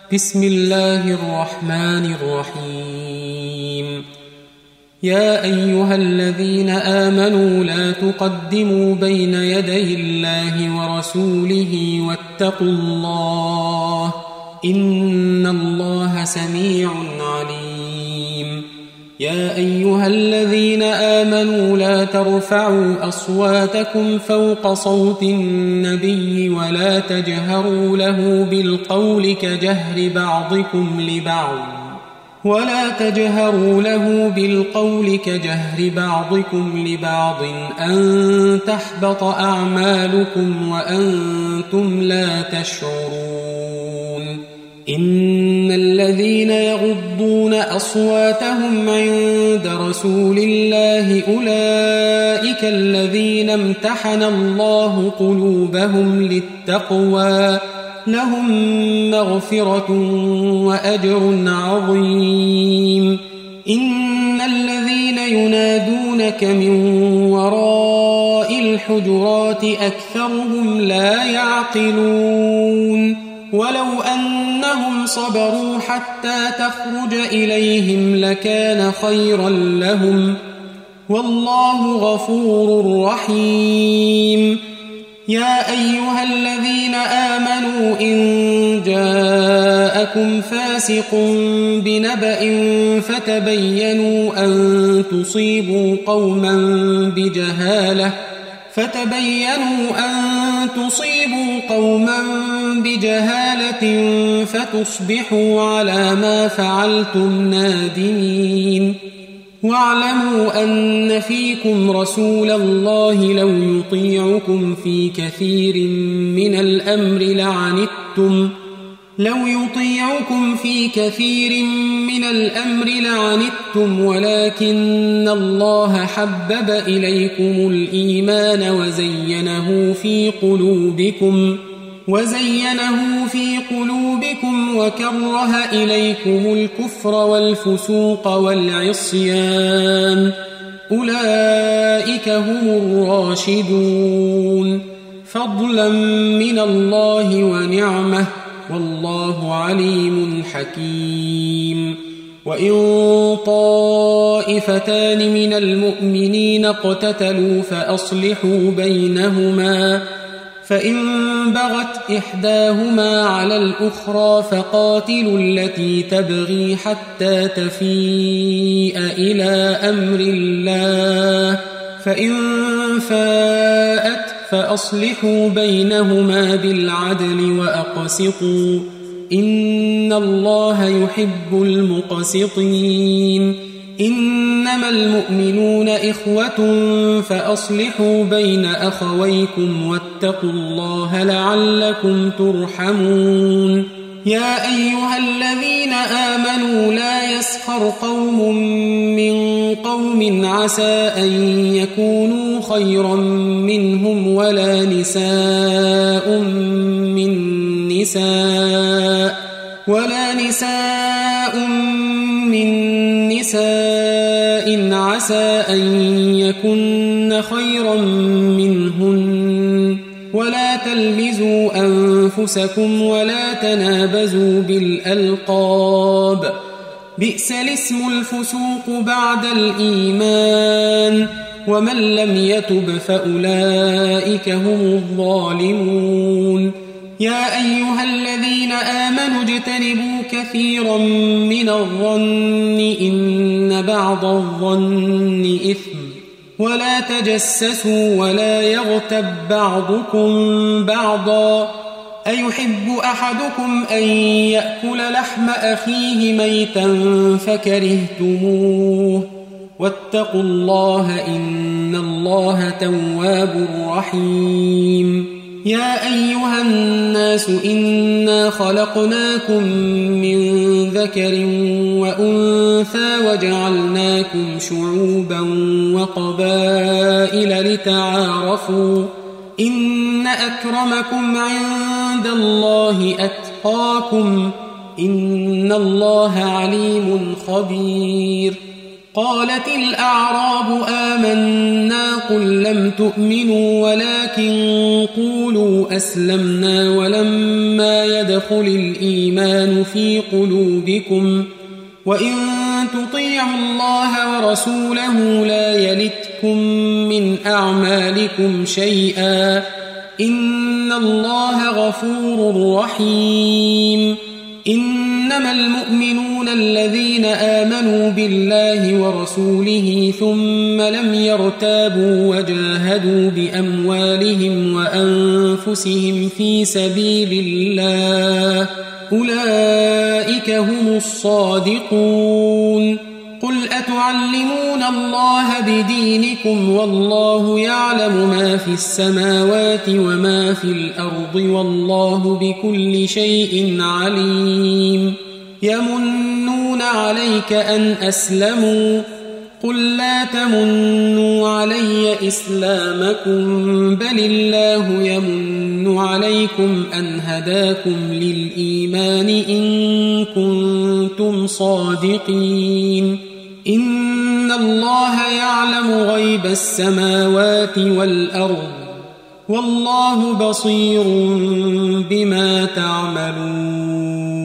بسم الله الرحمن الرحيم. يا أيها الذين آمنوا لا تقدموا بين يدي الله ورسوله واتقوا الله إن الله سميع عليم. يا أيها الذين آمنوا لا ترفعوا أصواتكم فوق صوت النبي ولا تجهروا له بالقول كجهر بعضكم لبعض أن تحبط أعمالكم وأنتم لا تشعرون. إن الذين يغضون أصواتهم عند رسول الله أولئك الذين امتحن الله قلوبهم للتقوى لهم مغفرة وأجر عظيم. إن الذين ينادونك من وراء الحجرات أكثرهم لا يعقلون. ولو أنهم صبروا حتى تخرج إليهم لكان خيرا لهم والله غفور رحيم. يا أيها الذين آمنوا إن جاءكم فاسق بنبأ فتبينوا أن تصيبوا قوما بجهالة فتصبحوا على ما فعلتم نادمين. واعلموا أن فيكم رسول الله لو يطيعكم في كثير من الأمر لعنتم ولكن الله حبب إليكم الإيمان وزينه في قلوبكم وكره إليكم الكفر والفسوق والعصيان أولئك هم الراشدون فضلا من الله ونعمة والله عليم حكيم. وإن طائفتان من المؤمنين اقتتلوا فأصلحوا بينهما فإن بغت إحداهما على الأخرى فقاتلوا التي تبغي حتى تفيء إلى أمر الله فإن فاءت فأصلحوا بينهما بالعدل وأقسطوا إن الله يحب المقسطين. إنما المؤمنون إخوة فأصلحوا بين أخويكم واتقوا الله لعلكم ترحمون. يا أيها الذين آمنوا لا يسخر قوم من قوم عسى أن يكونوا خيرا منهم ولا نساء من نساء عسى أن يكن خيرا منهن ولا تلمزوا أنفسكم ولا تنابزوا بالألقاب بئس الاسم الفسوق بعد الإيمان ومن لم يتب فأولئك هم الظالمون. يا أيها الذين آمنوا اجتنبوا كثيرا من الظن إن بعض الظن إثم ولا تجسسوا ولا يغتب بعضكم بعضا أيحب أحدكم أن يأكل لحم أخيه ميتا فكرهتموه واتقوا الله إن الله تواب رحيم. يا أيها الناس إنا خلقناكم من ذكر وأنثى وجعلناكم شعوبا وقبائل لتعارفوا إن أكرمكم عند الله أتقاكم إن الله عليم خبير. قالت الأعراب آمنا قل لم تؤمنوا ولكن قولوا أسلمنا ولما يدخل الإيمان في قلوبكم وإن تطيعوا الله ورسوله لا يلتكم من أعمالكم شيئا إن الله غفور رحيم إنما المؤمنون الذين آمنوا بالله ورسوله ثم لم يرتابوا وجاهدوا بأموالهم وأنفسهم في سبيل الله أولئك هم الصادقون قل أتعلمون الله بدينكم والله يعلم ما في السماوات وما في الأرض والله بكل شيء عليم يمنون عليك أن أسلموا قل لا تمنوا علي إسلامكم بل الله يمن عليكم أن هداكم للإيمان إن كنتم صادقين إن الله يعلم غيب السماوات والأرض والله بصير بما تعملون